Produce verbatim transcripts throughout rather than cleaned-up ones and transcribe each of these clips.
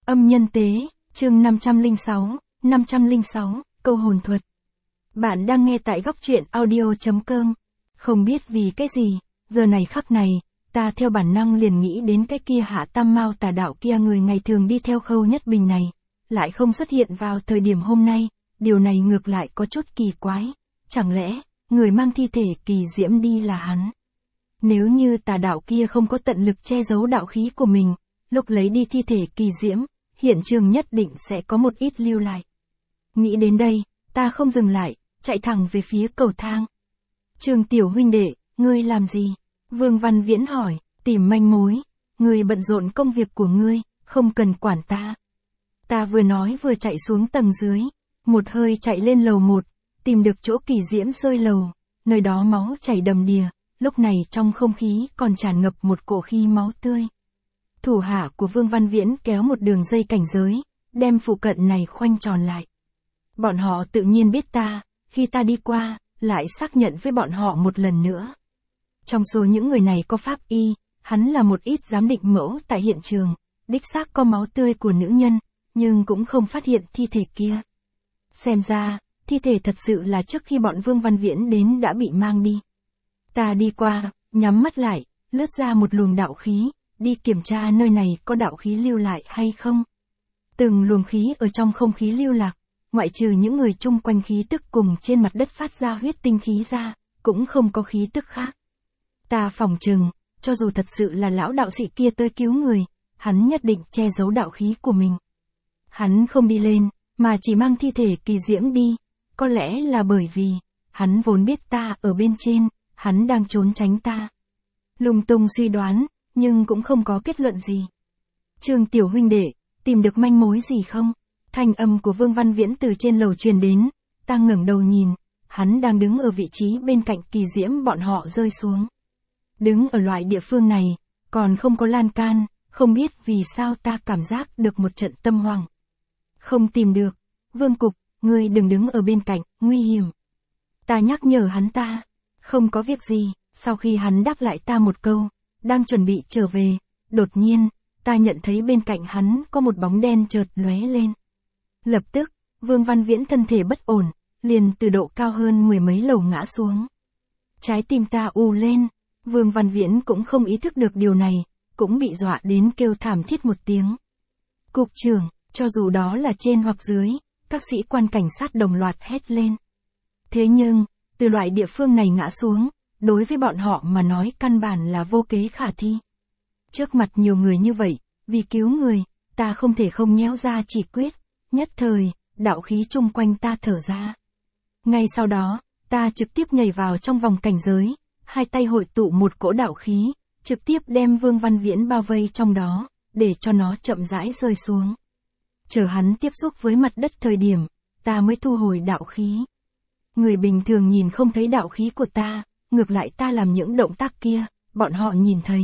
Âm nhân tế, chương năm trăm lẻ sáu, năm trăm lẻ sáu, câu hồn thuật. Bạn đang nghe tại góc truyện audio chấm com. Không biết vì cái gì, giờ này khắc này, ta theo bản năng liền nghĩ đến cái kia Hạ Tam Mao tà đạo kia, người ngày thường đi theo Khâu Nhất Bình này, lại không xuất hiện vào thời điểm hôm nay, điều này ngược lại có chút kỳ quái. Chẳng lẽ, người mang thi thể kỳ diễm đi là hắn? Nếu như tà đạo kia không có tận lực che giấu đạo khí của mình, lúc lấy đi thi thể kỳ diễm, hiện trường nhất định sẽ có một ít lưu lại. Nghĩ đến đây, ta không dừng lại, chạy thẳng về phía cầu thang. Trương tiểu huynh đệ, ngươi làm gì? Vương Văn Viễn hỏi, tìm manh mối. Ngươi bận rộn công việc của ngươi, không cần quản ta. Ta vừa nói vừa chạy xuống tầng dưới, một hơi chạy lên lầu một, tìm được chỗ kỳ diễm rơi lầu, nơi đó máu chảy đầm đìa, lúc này trong không khí còn tràn ngập một cổ khí máu tươi. Thủ hạ của Vương Văn Viễn kéo một đường dây cảnh giới, đem phụ cận này khoanh tròn lại. Bọn họ tự nhiên biết ta, khi ta đi qua, lại xác nhận với bọn họ một lần nữa. Trong số những người này có pháp y, hắn là một ít giám định mẫu tại hiện trường, đích xác có máu tươi của nữ nhân, nhưng cũng không phát hiện thi thể kia. Xem ra, thi thể thật sự là trước khi bọn Vương Văn Viễn đến đã bị mang đi. Ta đi qua, nhắm mắt lại, lướt ra một luồng đạo khí, đi kiểm tra nơi này có đạo khí lưu lại hay không. Từng luồng khí ở trong không khí lưu lạc, ngoại trừ những người chung quanh khí tức cùng trên mặt đất phát ra huyết tinh khí ra, cũng không có khí tức khác. Ta phỏng chừng, cho dù thật sự là lão đạo sĩ kia tới cứu người, hắn nhất định che giấu đạo khí của mình. Hắn không đi lên, mà chỉ mang thi thể kỳ diễm đi, có lẽ là bởi vì, hắn vốn biết ta ở bên trên, hắn đang trốn tránh ta. Lung tung suy đoán, nhưng cũng không có kết luận gì. Trương tiểu huynh đệ, tìm được manh mối gì không? Thanh âm của Vương Văn Viễn từ trên lầu truyền đến, ta ngẩng đầu nhìn, hắn đang đứng ở vị trí bên cạnh kỳ diễm bọn họ rơi xuống. Đứng ở loại địa phương này, còn không có lan can, không biết vì sao ta cảm giác được một trận tâm hoảng. Không tìm được, Vương Cục, ngươi đừng đứng ở bên cạnh, nguy hiểm. Ta nhắc nhở hắn ta, không có việc gì, sau khi hắn đáp lại ta một câu, đang chuẩn bị trở về, đột nhiên, ta nhận thấy bên cạnh hắn có một bóng đen chợt lóe lên. Lập tức, Vương Văn Viễn thân thể bất ổn, liền từ độ cao hơn mười mấy lầu ngã xuống. Trái tim ta ù lên, Vương Văn Viễn cũng không ý thức được điều này, cũng bị dọa đến kêu thảm thiết một tiếng. Cục trưởng, cho dù đó là trên hoặc dưới, các sĩ quan cảnh sát đồng loạt hét lên. Thế nhưng, từ loại địa phương này ngã xuống, đối với bọn họ mà nói căn bản là vô kế khả thi. Trước mặt nhiều người như vậy, vì cứu người, ta không thể không nhéo ra chỉ quyết, nhất thời, đạo khí chung quanh ta thở ra. Ngay sau đó, ta trực tiếp nhảy vào trong vòng cảnh giới, hai tay hội tụ một cỗ đạo khí, trực tiếp đem Vương Văn Viễn bao vây trong đó, để cho nó chậm rãi rơi xuống. Chờ hắn tiếp xúc với mặt đất thời điểm, ta mới thu hồi đạo khí. Người bình thường nhìn không thấy đạo khí của ta, ngược lại ta làm những động tác kia, bọn họ nhìn thấy.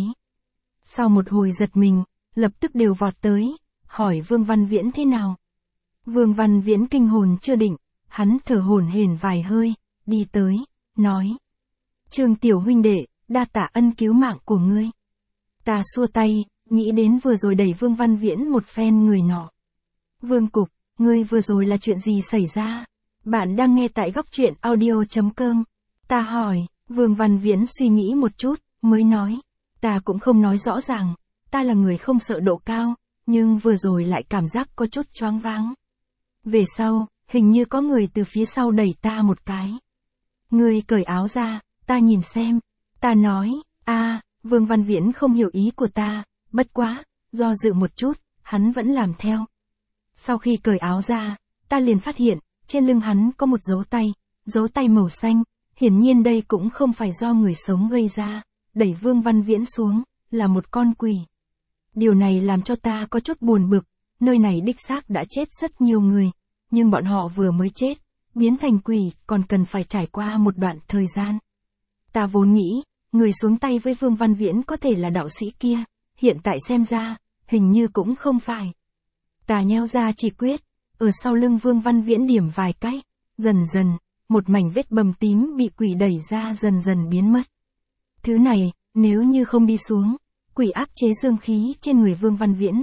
Sau một hồi giật mình, lập tức đều vọt tới, hỏi Vương Văn Viễn thế nào. Vương Văn Viễn kinh hồn chưa định, hắn thở hổn hển vài hơi, đi tới, nói. Trương tiểu huynh đệ, đa tạ ân cứu mạng của ngươi. Ta xua tay, nghĩ đến vừa rồi đẩy Vương Văn Viễn một phen người nọ. Vương Cục, ngươi vừa rồi là chuyện gì xảy ra? Bạn đang nghe tại góc truyện audio chấm com. Ta hỏi, Vương Văn Viễn suy nghĩ một chút, mới nói. Ta cũng không nói rõ ràng, ta là người không sợ độ cao, nhưng vừa rồi lại cảm giác có chút choáng váng. Về sau, hình như có người từ phía sau đẩy ta một cái. Ngươi cởi áo ra, ta nhìn xem. Ta nói, a, Vương Văn Viễn không hiểu ý của ta, bất quá, do dự một chút, hắn vẫn làm theo. Sau khi cởi áo ra, ta liền phát hiện, trên lưng hắn có một dấu tay, dấu tay màu xanh, hiển nhiên đây cũng không phải do người sống gây ra, đẩy Vương Văn Viễn xuống, là một con quỷ. Điều này làm cho ta có chút buồn bực, nơi này đích xác đã chết rất nhiều người, nhưng bọn họ vừa mới chết, biến thành quỷ còn cần phải trải qua một đoạn thời gian. Ta vốn nghĩ, người xuống tay với Vương Văn Viễn có thể là đạo sĩ kia, hiện tại xem ra, hình như cũng không phải. Ta nheo ra chỉ quyết, ở sau lưng Vương Văn Viễn điểm vài cái, dần dần, một mảnh vết bầm tím bị quỷ đẩy ra dần dần biến mất. Thứ này, nếu như không đi xuống, quỷ áp chế dương khí trên người Vương Văn Viễn,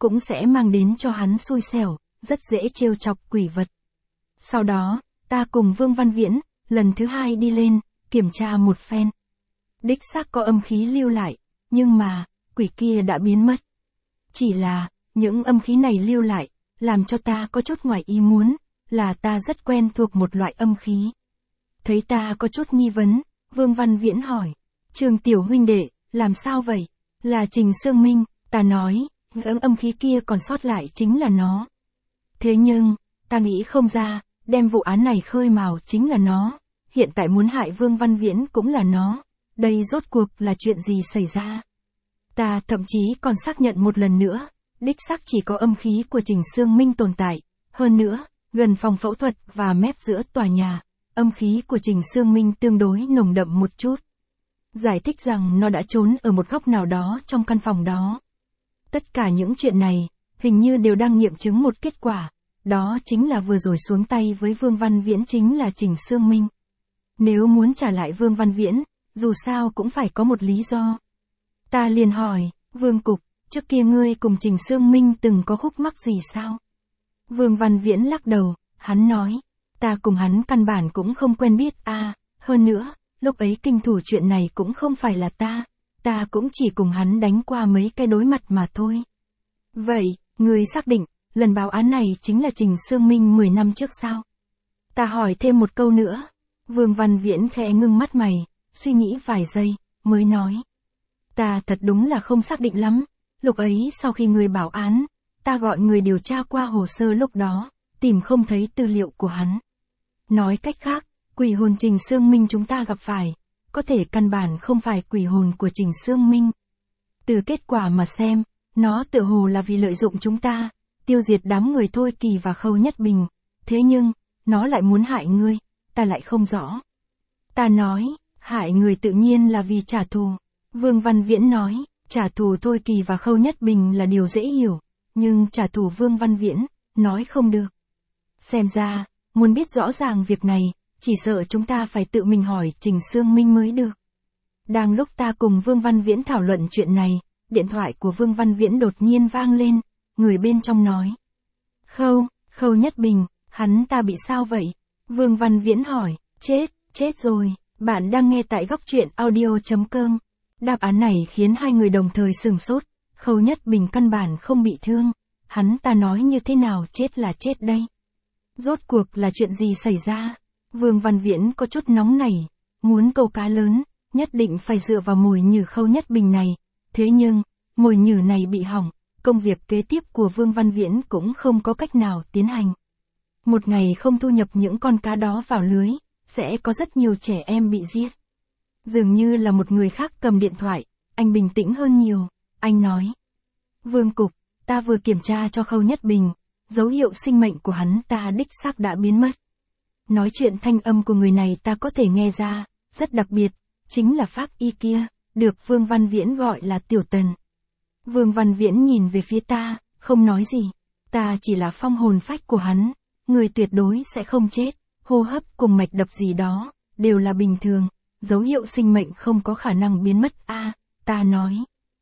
cũng sẽ mang đến cho hắn xui xẻo, rất dễ trêu chọc quỷ vật. Sau đó, ta cùng Vương Văn Viễn, lần thứ hai đi lên, kiểm tra một phen. Đích xác có âm khí lưu lại, nhưng mà, quỷ kia đã biến mất. Chỉ là, những âm khí này lưu lại, làm cho ta có chút ngoài ý muốn, là ta rất quen thuộc một loại âm khí. Thấy ta có chút nghi vấn, Vương Văn Viễn hỏi, Trường tiểu huynh đệ, làm sao vậy? Là Trình Sương Minh, ta nói, những âm khí kia còn sót lại chính là nó. Thế nhưng, ta nghĩ không ra, đem vụ án này khơi mào chính là nó, hiện tại muốn hại Vương Văn Viễn cũng là nó, đây rốt cuộc là chuyện gì xảy ra? Ta thậm chí còn xác nhận một lần nữa, đích xác chỉ có âm khí của Trình Sương Minh tồn tại, hơn nữa, gần phòng phẫu thuật và mép giữa tòa nhà, âm khí của Trình Sương Minh tương đối nồng đậm một chút. Giải thích rằng nó đã trốn ở một góc nào đó trong căn phòng đó. Tất cả những chuyện này, hình như đều đang nghiệm chứng một kết quả, đó chính là vừa rồi xuống tay với Vương Văn Viễn chính là Trình Sương Minh. Nếu muốn trả lại Vương Văn Viễn, dù sao cũng phải có một lý do. Ta liền hỏi, Vương Cục, trước kia ngươi cùng Trình Sương Minh từng có khúc mắc gì sao? Vương Văn Viễn lắc đầu, hắn nói, ta cùng hắn căn bản cũng không quen biết a, à, hơn nữa, lúc ấy kinh thủ chuyện này cũng không phải là ta, ta cũng chỉ cùng hắn đánh qua mấy cái đối mặt mà thôi. Vậy, ngươi xác định, lần báo án này chính là Trình Sương Minh mười năm trước sao? Ta hỏi thêm một câu nữa. Vương Văn Viễn khẽ ngưng mắt mày, suy nghĩ vài giây, mới nói. Ta thật đúng là không xác định lắm, lúc ấy sau khi ngươi báo án, ta gọi người điều tra qua hồ sơ lúc đó, tìm không thấy tư liệu của hắn. Nói cách khác, quỷ hồn Trình Sương Minh chúng ta gặp phải, có thể căn bản không phải quỷ hồn của Trình Sương Minh. Từ kết quả mà xem, nó tựa hồ là vì lợi dụng chúng ta, tiêu diệt đám người Thôi Kỳ và Khâu Nhất Bình, thế nhưng, nó lại muốn hại ngươi, ta lại không rõ. Ta nói, hại người tự nhiên là vì trả thù. Vương Văn Viễn nói, trả thù Thôi Kỳ và Khâu Nhất Bình là điều dễ hiểu, nhưng trả thù Vương Văn Viễn, nói không được. Xem ra, muốn biết rõ ràng việc này, chỉ sợ chúng ta phải tự mình hỏi Trình Sương Minh mới được. Đang lúc ta cùng Vương Văn Viễn thảo luận chuyện này, điện thoại của Vương Văn Viễn đột nhiên vang lên, người bên trong nói. Khâu, Khâu Nhất Bình, hắn ta bị sao vậy? Vương Văn Viễn hỏi, chết, chết rồi, bạn đang nghe tại góc truyện audio chấm com. Đáp án này khiến hai người đồng thời sửng sốt, Khâu Nhất Bình căn bản không bị thương, hắn ta nói như thế nào chết là chết đây? Rốt cuộc là chuyện gì xảy ra? Vương Văn Viễn có chút nóng nảy, muốn câu cá lớn, nhất định phải dựa vào mồi nhử Khâu Nhất Bình này, thế nhưng, mồi nhử này bị hỏng, công việc kế tiếp của Vương Văn Viễn cũng không có cách nào tiến hành. Một ngày không thu nhập những con cá đó vào lưới, sẽ có rất nhiều trẻ em bị giết. Dường như là một người khác cầm điện thoại, anh bình tĩnh hơn nhiều, anh nói. Vương Cục, ta vừa kiểm tra cho Khâu Nhất Bình, dấu hiệu sinh mệnh của hắn ta đích xác đã biến mất. Nói chuyện thanh âm của người này ta có thể nghe ra, rất đặc biệt, chính là pháp y kia, được Vương Văn Viễn gọi là Tiểu Tần. Vương Văn Viễn nhìn về phía ta, không nói gì, ta chỉ là phong hồn phách của hắn, người tuyệt đối sẽ không chết, hô hấp cùng mạch đập gì đó, đều là bình thường, dấu hiệu sinh mệnh không có khả năng biến mất a, à, ta nói.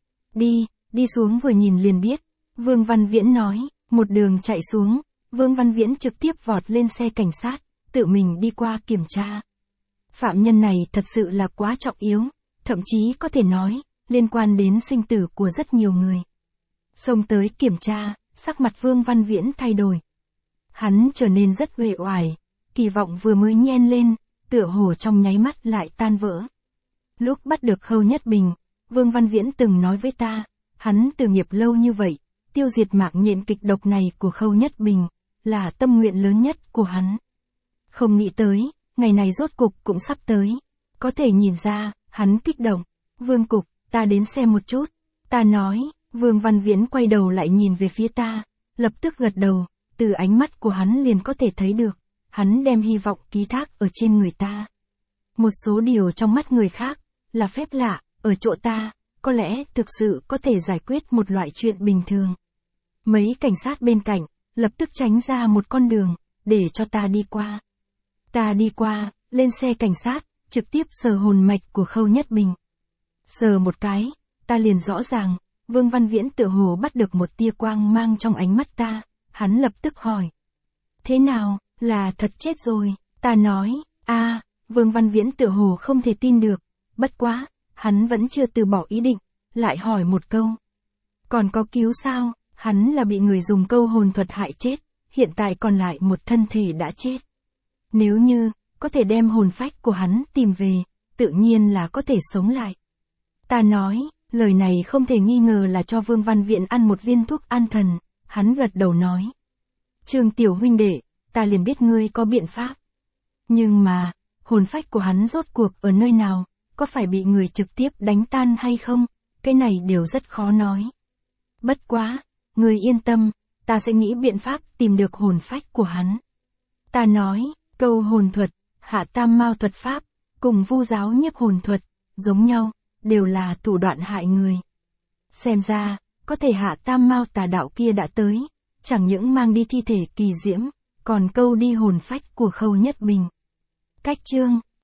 Đi, đi xuống vừa nhìn liền biết, Vương Văn Viễn nói, một đường chạy xuống, Vương Văn Viễn trực tiếp vọt lên xe cảnh sát, tự mình đi qua kiểm tra. Phạm nhân này thật sự là quá trọng yếu, thậm chí có thể nói, liên quan đến sinh tử của rất nhiều người. Xông tới kiểm tra, sắc mặt Vương Văn Viễn thay đổi. Hắn trở nên rất uể oải, kỳ vọng vừa mới nhen lên, tựa hồ trong nháy mắt lại tan vỡ. Lúc bắt được Khâu Nhất Bình, Vương Văn Viễn từng nói với ta, hắn từ nghiệp lâu như vậy, tiêu diệt mạng nhện kịch độc này của Khâu Nhất Bình, là tâm nguyện lớn nhất của hắn. Không nghĩ tới, ngày này rốt cục cũng sắp tới. Có thể nhìn ra, hắn kích động. Vương Cục, ta đến xem một chút. Ta nói, Vương Văn Viễn quay đầu lại nhìn về phía ta, lập tức gật đầu, từ ánh mắt của hắn liền có thể thấy được, hắn đem hy vọng ký thác ở trên người ta. Một số điều trong mắt người khác, là phép lạ, ở chỗ ta, có lẽ thực sự có thể giải quyết một loại chuyện bình thường. Mấy cảnh sát bên cạnh, lập tức tránh ra một con đường, để cho ta đi qua. Ta đi qua, lên xe cảnh sát, trực tiếp sờ hồn mạch của Khâu Nhất Bình. Sờ một cái, ta liền rõ ràng, Vương Văn Viễn tựa hồ bắt được một tia quang mang trong ánh mắt ta, hắn lập tức hỏi. Thế nào, là thật chết rồi, ta nói, a Vương Văn Viễn tựa hồ không thể tin được, bất quá, hắn vẫn chưa từ bỏ ý định, lại hỏi một câu. Còn có cứu sao, hắn là bị người dùng câu hồn thuật hại chết, hiện tại còn lại một thân thể đã chết. Nếu như, có thể đem hồn phách của hắn tìm về, tự nhiên là có thể sống lại. Ta nói, lời này không thể nghi ngờ là cho Vương Văn Viễn ăn một viên thuốc an thần, hắn gật đầu nói. Trương tiểu huynh đệ, ta liền biết ngươi có biện pháp. Nhưng mà, hồn phách của hắn rốt cuộc ở nơi nào, có phải bị người trực tiếp đánh tan hay không, cái này đều rất khó nói. Bất quá, ngươi yên tâm, ta sẽ nghĩ biện pháp tìm được hồn phách của hắn. Ta nói, câu hồn thuật, hạ tam mao thuật pháp, cùng vu giáo nhiếp hồn thuật, giống nhau, đều là thủ đoạn hại người. Xem ra, có thể hạ tam mao tà đạo kia đã tới, chẳng những mang đi thi thể kỳ diễm, còn câu đi hồn phách của Khâu Nhất Bình. Cách chương